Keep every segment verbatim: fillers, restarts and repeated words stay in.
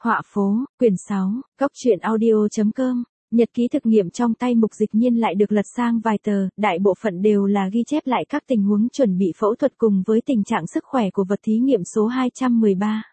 Họa phố, quyển sáu, Cốc truyện audio chấm com. Nhật ký thực nghiệm trong tay Mục Dịch Nhiên lại được lật sang vài tờ, đại bộ phận đều là ghi chép lại các tình huống chuẩn bị phẫu thuật cùng với tình trạng sức khỏe của vật thí nghiệm số hai trăm mười ba.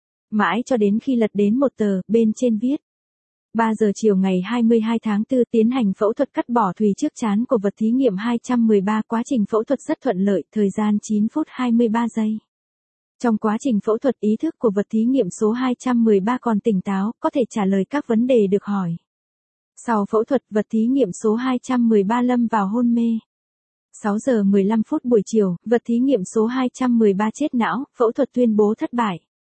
Mãi cho đến khi lật đến một tờ, bên trên viết. ba giờ chiều ngày hai mươi hai tháng tư tiến hành phẫu thuật cắt bỏ thùy trước trán của vật thí nghiệm hai trăm mười ba. Quá trình phẫu thuật rất thuận lợi, thời gian chín phút hai mươi ba giây. Trong quá trình phẫu thuật, ý thức của vật thí nghiệm số hai trăm mười ba còn tỉnh táo, có thể trả lời các vấn đề được hỏi. Sau phẫu thuật, vật thí nghiệm số hai trăm mười ba lâm vào hôn mê. sáu giờ mười lăm phút buổi chiều, vật thí nghiệm số hai trăm mười ba chết não, phẫu thuật tuyên bố thất bại.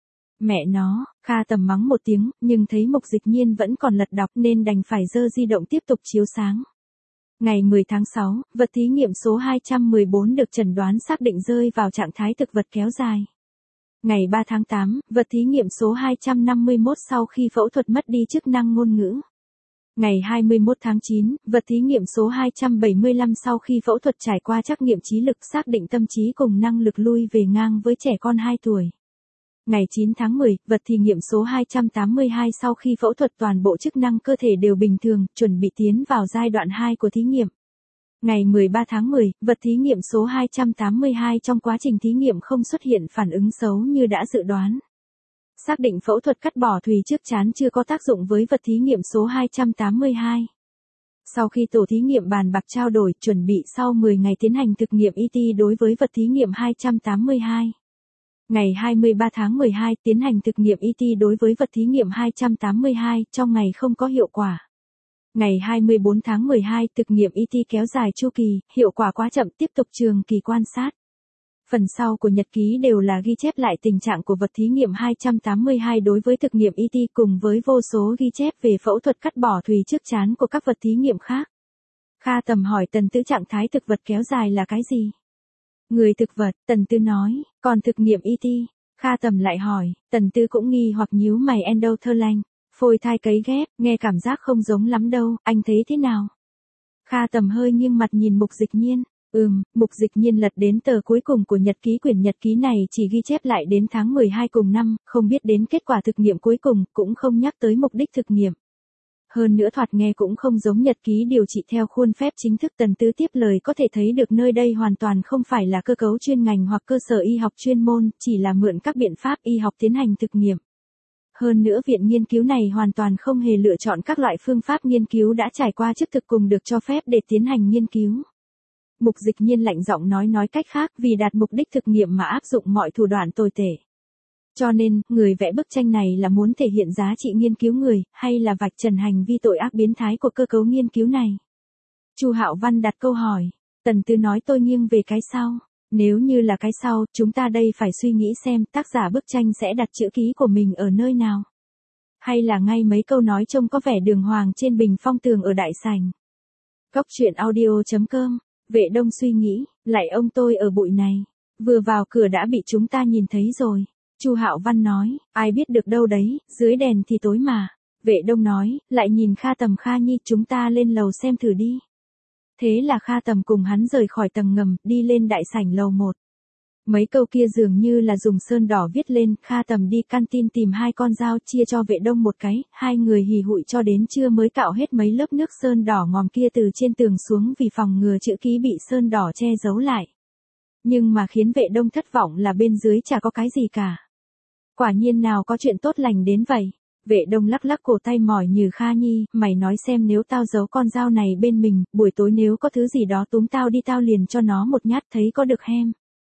Mẹ nó, Kha Tầm mắng một tiếng, nhưng thấy Mục Dịch Nhiên vẫn còn lật đọc nên đành phải giơ di động tiếp tục chiếu sáng. Ngày mười tháng sáu, vật thí nghiệm số hai trăm mười bốn được chẩn đoán xác định rơi vào trạng thái thực vật kéo dài. Ngày ba tháng tám, vật thí nghiệm số hai trăm năm mươi mốt sau khi phẫu thuật mất đi chức năng ngôn ngữ. Ngày hai mươi mốt tháng chín, vật thí nghiệm số hai trăm bảy mươi lăm sau khi phẫu thuật trải qua trắc nghiệm trí lực xác định tâm trí cùng năng lực lui về ngang với trẻ con hai tuổi. Ngày chín tháng mười, vật thí nghiệm số hai trăm tám mươi hai sau khi phẫu thuật toàn bộ chức năng cơ thể đều bình thường, chuẩn bị tiến vào giai đoạn hai của thí nghiệm. Ngày mười ba tháng mười, vật thí nghiệm số hai trăm tám mươi hai trong quá trình thí nghiệm không xuất hiện phản ứng xấu như đã dự đoán. Xác định phẫu thuật cắt bỏ thùy trước trán chưa có tác dụng với vật thí nghiệm số hai trăm tám mươi hai. Sau khi tổ thí nghiệm bàn bạc trao đổi, chuẩn bị sau mười ngày tiến hành thực nghiệm i tê đối với vật thí nghiệm hai trăm tám mươi hai. Ngày hai mươi ba tháng mười hai, tiến hành thực nghiệm i tê đối với vật thí nghiệm hai trăm tám mươi hai, trong ngày không có hiệu quả. Ngày hai mươi tư tháng mười hai, thực nghiệm i tê kéo dài chu kỳ, hiệu quả quá chậm, tiếp tục trường kỳ quan sát. Phần sau của nhật ký đều là ghi chép lại tình trạng của vật thí nghiệm hai trăm tám mươi hai đối với thực nghiệm i tê cùng với vô số ghi chép về phẫu thuật cắt bỏ thùy trước trán của các vật thí nghiệm khác. Kha Tầm hỏi Tần Tư trạng thái thực vật kéo dài là cái gì? Người thực vật, Tần Tư nói, còn thực nghiệm i tê, Kha Tầm lại hỏi, Tần Tư cũng nghi hoặc nhíu mày endothelium, phôi thai cấy ghép, nghe cảm giác không giống lắm đâu, anh thấy thế nào? Kha Tầm hơi nghiêng mặt nhìn Mục Dịch Nhiên. Ừm, Mục Dịch Nhiên lật đến tờ cuối cùng của nhật ký. Quyển nhật ký này chỉ ghi chép lại đến tháng mười hai cùng năm, không biết đến kết quả thực nghiệm cuối cùng, cũng không nhắc tới mục đích thực nghiệm. Hơn nữa thoạt nghe cũng không giống nhật ký điều trị theo khuôn phép chính thức. Tần Tư tiếp lời, có thể thấy được nơi đây hoàn toàn không phải là cơ cấu chuyên ngành hoặc cơ sở y học chuyên môn, chỉ là mượn các biện pháp y học tiến hành thực nghiệm. Hơn nữa viện nghiên cứu này hoàn toàn không hề lựa chọn các loại phương pháp nghiên cứu đã trải qua trước thực cùng được cho phép để tiến hành nghiên cứu. Mục Dịch Nhiên lạnh giọng nói nói cách khác, vì đạt mục đích thực nghiệm mà áp dụng mọi thủ đoạn tồi tệ. Cho nên, người vẽ bức tranh này là muốn thể hiện giá trị nghiên cứu người, hay là vạch trần hành vi tội ác biến thái của cơ cấu nghiên cứu này? Chu Hạo Văn đặt câu hỏi. Tần Tư nói tôi nghiêng về cái sau. Nếu như là cái sau, chúng ta đây phải suy nghĩ xem tác giả bức tranh sẽ đặt chữ ký của mình ở nơi nào. Hay là ngay mấy câu nói trông có vẻ đường hoàng trên bình phong tường ở đại sảnh. Cốc truyện audio chấm com. Vệ Đông suy nghĩ, lại ông tôi ở bụi này, vừa vào cửa đã bị chúng ta nhìn thấy rồi. Chu Hạo Văn nói, ai biết được đâu đấy, dưới đèn thì tối mà. Vệ Đông nói, lại nhìn Kha Tầm Kha Nhi, chúng ta lên lầu xem thử đi. Thế là Kha Tầm cùng hắn rời khỏi tầng ngầm, đi lên đại sảnh lầu một. Mấy câu kia dường như là dùng sơn đỏ viết lên. Kha Tầm đi canteen tìm hai con dao, chia cho Vệ Đông một cái, hai người hì hụi cho đến trưa mới cạo hết mấy lớp nước sơn đỏ ngòm kia từ trên tường xuống vì phòng ngừa chữ ký bị sơn đỏ che giấu lại. Nhưng mà khiến Vệ Đông thất vọng là bên dưới chả có cái gì cả. Quả nhiên nào có chuyện tốt lành đến vậy. Vệ Đông lắc lắc cổ tay mỏi như Kha Nhi, mày nói xem nếu tao giấu con dao này bên mình, buổi tối nếu có thứ gì đó túm tao đi tao liền cho nó một nhát, thấy có được hem.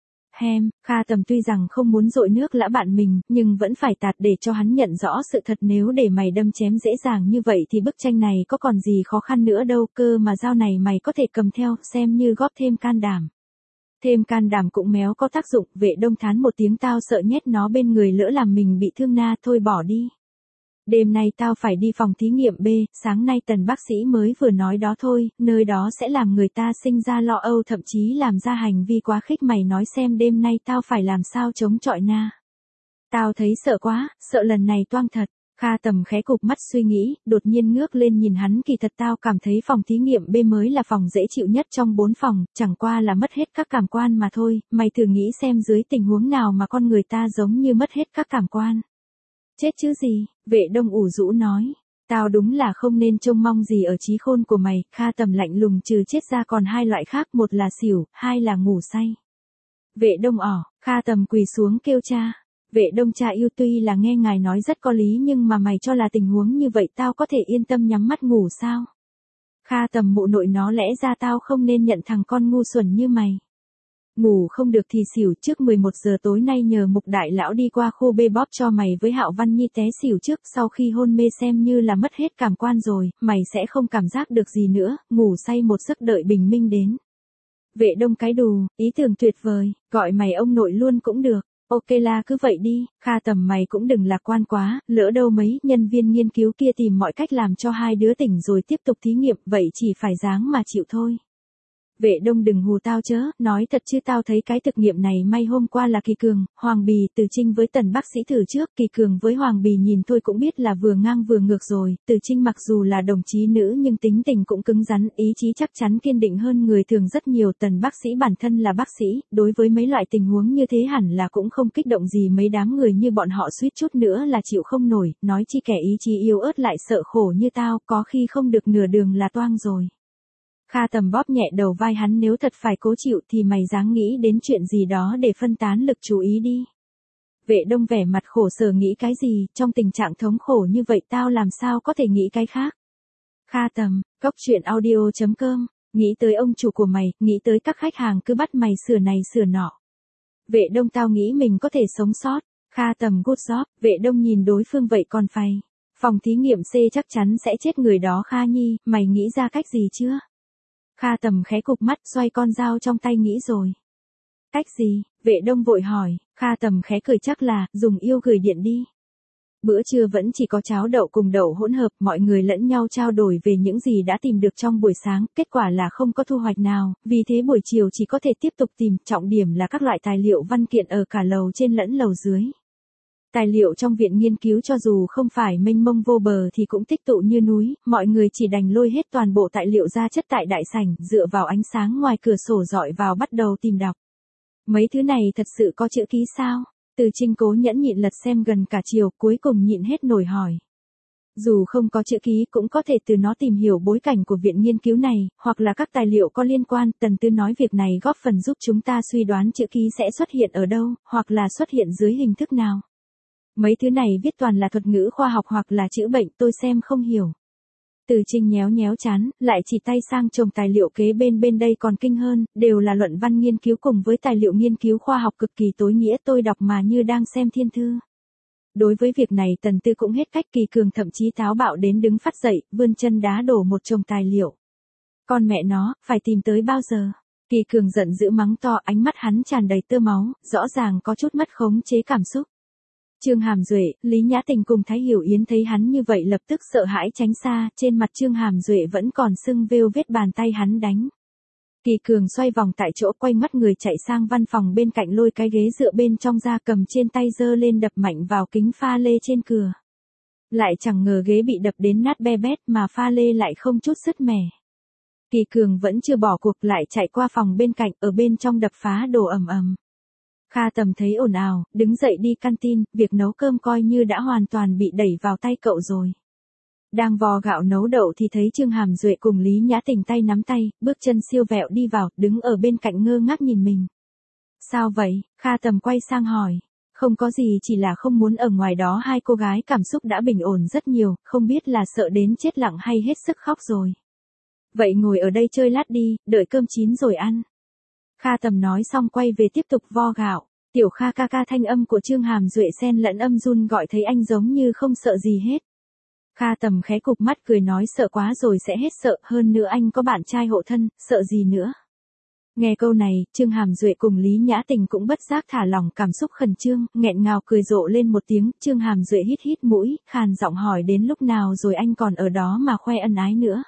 Hem, Kha Tầm tuy rằng không muốn dội nước lã bạn mình, nhưng vẫn phải tạt để cho hắn nhận rõ sự thật. Nếu để mày đâm chém dễ dàng như vậy thì bức tranh này có còn gì khó khăn nữa đâu, cơ mà dao này mày có thể cầm theo, xem như góp thêm can đảm. Thêm can đảm cũng méo có tác dụng. Vệ Đông thán một tiếng, tao sợ nhét nó bên người lỡ làm mình bị thương na, thôi bỏ đi. Đêm nay tao phải đi phòng thí nghiệm B, sáng nay Tần bác sĩ mới vừa nói đó thôi, nơi đó sẽ làm người ta sinh ra lo âu, thậm chí làm ra hành vi quá khích. Mày nói xem đêm nay tao phải làm sao chống chọi na. Tao thấy sợ quá, sợ lần này toang thật. Kha Tầm khẽ cụp mắt suy nghĩ, đột nhiên ngước lên nhìn hắn, kỳ thật tao cảm thấy phòng thí nghiệm B mới là phòng dễ chịu nhất trong bốn phòng, chẳng qua là mất hết các cảm quan mà thôi. Mày thử nghĩ xem dưới tình huống nào mà con người ta giống như mất hết các cảm quan. Chết chứ gì, Vệ Đông ủ rũ nói. Tao đúng là không nên trông mong gì ở trí khôn của mày. Kha Tầm lạnh lùng, trừ chết ra còn hai loại khác, một là xỉu, hai là ngủ say. Vệ Đông ỏ, Kha Tầm quỳ xuống kêu cha. Vệ Đông cha yêu, tuy là nghe ngài nói rất có lý nhưng mà mày cho là tình huống như vậy tao có thể yên tâm nhắm mắt ngủ sao? Kha Tầm mụ nội nó, lẽ ra tao không nên nhận thằng con ngu xuẩn như mày. Ngủ không được thì xỉu, trước mười một giờ tối nay nhờ Mục đại lão đi qua khu bê bóp cho mày với Hạo Văn Nhi té xỉu trước, sau khi hôn mê xem như là mất hết cảm quan rồi, mày sẽ không cảm giác được gì nữa, ngủ say một giấc đợi bình minh đến. Vệ Đông cái đù, ý tưởng tuyệt vời, gọi mày ông nội luôn cũng được. Ok là cứ vậy đi, Kha Tầm mày cũng đừng lạc quan quá, lỡ đâu mấy nhân viên nghiên cứu kia tìm mọi cách làm cho hai đứa tỉnh rồi tiếp tục thí nghiệm, vậy chỉ phải dáng mà chịu thôi. Vệ Đông đừng hù tao chớ, nói thật chứ tao thấy cái thực nghiệm này may hôm qua là Kỳ Cường, Hoàng Bì, Từ Trinh với Tần bác sĩ thử trước, Kỳ Cường với Hoàng Bì nhìn thôi cũng biết là vừa ngang vừa ngược rồi, Từ Trinh mặc dù là đồng chí nữ nhưng tính tình cũng cứng rắn, ý chí chắc chắn kiên định hơn người thường rất nhiều. Tần bác sĩ bản thân là bác sĩ, đối với mấy loại tình huống như thế hẳn là cũng không kích động gì mấy đám người như bọn họ, suýt chút nữa là chịu không nổi, nói chi kẻ ý chí yếu ớt lại sợ khổ như tao, có khi không được nửa đường là toang rồi. Kha Tầm bóp nhẹ đầu vai hắn, nếu thật phải cố chịu thì mày dáng nghĩ đến chuyện gì đó để phân tán lực chú ý đi. Vệ Đông vẻ mặt khổ sở, nghĩ cái gì, trong tình trạng thống khổ như vậy tao làm sao có thể nghĩ cái khác. Kha Tầm, cốc truyện audio chấm com, nghĩ tới ông chủ của mày, nghĩ tới các khách hàng cứ bắt mày sửa này sửa nọ. Vệ Đông tao nghĩ mình có thể sống sót. Kha Tầm good job, Vệ Đông nhìn đối phương vậy còn phải. Phòng thí nghiệm C chắc chắn sẽ chết người đó Kha Nhi, mày nghĩ ra cách gì chưa? Kha Tầm khẽ cụp mắt, xoay con dao trong tay nghĩ rồi. Cách gì? Vệ Đông vội hỏi. Kha Tầm khẽ cười, chắc là dùng yêu gửi điện đi. Bữa trưa vẫn chỉ có cháo đậu cùng đậu hỗn hợp, mọi người lẫn nhau trao đổi về những gì đã tìm được trong buổi sáng, kết quả là không có thu hoạch nào, vì thế buổi chiều chỉ có thể tiếp tục tìm, trọng điểm là các loại tài liệu văn kiện ở cả lầu trên lẫn lầu dưới. Tài liệu trong viện nghiên cứu cho dù không phải mênh mông vô bờ thì cũng tích tụ như núi, mọi người chỉ đành lôi hết toàn bộ tài liệu ra chất tại đại sảnh, dựa vào ánh sáng ngoài cửa sổ dọi vào bắt đầu tìm đọc. Mấy thứ này thật sự có chữ ký sao? Từ Trinh cố nhẫn nhịn lật xem gần cả chiều, cuối cùng nhịn hết nổi hỏi. Dù không có chữ ký cũng có thể từ nó tìm hiểu bối cảnh của viện nghiên cứu này, hoặc là các tài liệu có liên quan. Tần Tư nói việc này góp phần giúp chúng ta suy đoán chữ ký sẽ xuất hiện ở đâu, hoặc là xuất hiện dưới hình thức nào. Mấy thứ này viết toàn là thuật ngữ khoa học hoặc là chữ bệnh, tôi xem không hiểu. Từ Trinh nhéo nhéo chán, lại chỉ tay sang chồng tài liệu kế bên, bên đây còn kinh hơn, đều là luận văn nghiên cứu cùng với tài liệu nghiên cứu khoa học cực kỳ tối nghĩa, tôi đọc mà như đang xem thiên thư. Đối với việc này Tần Tư cũng hết cách, Kỳ Cường thậm chí táo bạo đến đứng phát dậy, vươn chân đá đổ một chồng tài liệu. Con mẹ nó, phải tìm tới bao giờ? Kỳ Cường giận dữ mắng to, ánh mắt hắn tràn đầy tơ máu, rõ ràng có chút mất khống chế cảm xúc. Trương Hàm Duệ, Lý Nhã Tình cùng Thái Hiểu Yến thấy hắn như vậy lập tức sợ hãi tránh xa, trên mặt Trương Hàm Duệ vẫn còn sưng vêu vết bàn tay hắn đánh. Kỳ Cường xoay vòng tại chỗ, quay mắt người chạy sang văn phòng bên cạnh, lôi cái ghế dựa bên trong ra, cầm trên tay giơ lên đập mạnh vào kính pha lê trên cửa. Lại chẳng ngờ ghế bị đập đến nát be bét mà pha lê lại không chút sứt mẻ. Kỳ Cường vẫn chưa bỏ cuộc, lại chạy qua phòng bên cạnh, ở bên trong đập phá đồ ầm ầm. Kha Tầm thấy ồn ào, đứng dậy đi canteen, việc nấu cơm coi như đã hoàn toàn bị đẩy vào tay cậu rồi. Đang vò gạo nấu đậu thì thấy Trương Hàm Duệ cùng Lý Nhã Tình tay nắm tay, bước chân siêu vẹo đi vào, đứng ở bên cạnh ngơ ngác nhìn mình. Sao vậy? Kha Tầm quay sang hỏi. Không có gì, chỉ là không muốn ở ngoài đó hai cô gái cảm xúc đã bình ổn rất nhiều, không biết là sợ đến chết lặng hay hết sức khóc rồi. Vậy ngồi ở đây chơi lát đi, đợi cơm chín rồi ăn. Kha Tầm nói xong quay về tiếp tục vo gạo. Tiểu Kha ca ca, thanh âm của Trương Hàm Duệ xen lẫn âm run gọi thấy anh giống như không sợ gì hết. Kha Tầm khẽ cụp mắt cười nói, sợ quá rồi sẽ hết sợ, hơn nữa anh có bạn trai hộ thân, sợ gì nữa. Nghe câu này, Trương Hàm Duệ cùng Lý Nhã Tình cũng bất giác thả lỏng cảm xúc khẩn trương, nghẹn ngào cười rộ lên một tiếng. Trương Hàm Duệ hít hít mũi, khàn giọng hỏi, đến lúc nào rồi anh còn ở đó mà khoe ân ái nữa.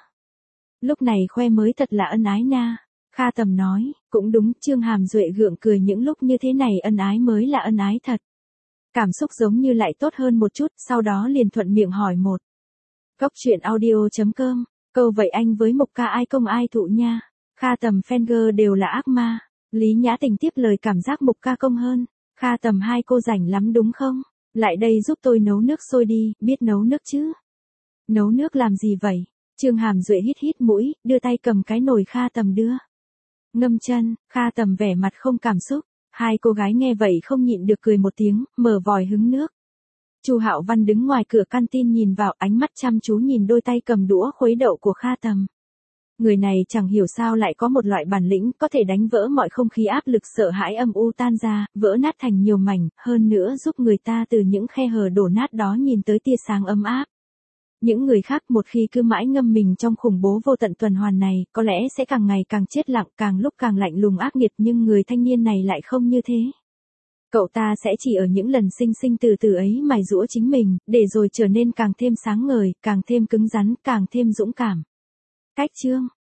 Lúc này khoe mới thật là ân ái na. Kha Tầm nói, cũng đúng. Trương Hàm Duệ gượng cười, những lúc như thế này ân ái mới là ân ái thật. Cảm xúc giống như lại tốt hơn một chút, sau đó liền thuận miệng hỏi một. Cốc truyện audio chấm com, câu vậy anh với Mục ca ai công ai thụ nha. Kha Tầm Fenger đều là ác ma. Lý Nhã Tình tiếp lời, cảm giác Mục ca công hơn. Kha Tầm hai cô rảnh lắm đúng không? Lại đây giúp tôi nấu nước sôi đi, biết nấu nước chứ? Nấu nước làm gì vậy? Trương Hàm Duệ hít hít mũi, đưa tay cầm cái nồi Kha Tầm đưa. Ngâm chân, Kha Tầm vẻ mặt không cảm xúc. Hai cô gái nghe vậy không nhịn được cười một tiếng, mở vòi hứng nước. Chu Hạo Văn đứng ngoài cửa canteen nhìn vào, ánh mắt chăm chú nhìn đôi tay cầm đũa khuấy đậu của Kha Tầm. Người này chẳng hiểu sao lại có một loại bản lĩnh có thể đánh vỡ mọi không khí áp lực sợ hãi âm u tan ra, vỡ nát thành nhiều mảnh, hơn nữa giúp người ta từ những khe hở đổ nát đó nhìn tới tia sáng ấm áp. Những người khác một khi cứ mãi ngâm mình trong khủng bố vô tận tuần hoàn này, có lẽ sẽ càng ngày càng chết lặng, càng lúc càng lạnh lùng ác nghiệt, nhưng người thanh niên này lại không như thế. Cậu ta sẽ chỉ ở những lần sinh sinh từ từ ấy mài giũa chính mình, để rồi trở nên càng thêm sáng ngời, càng thêm cứng rắn, càng thêm dũng cảm. Cách chương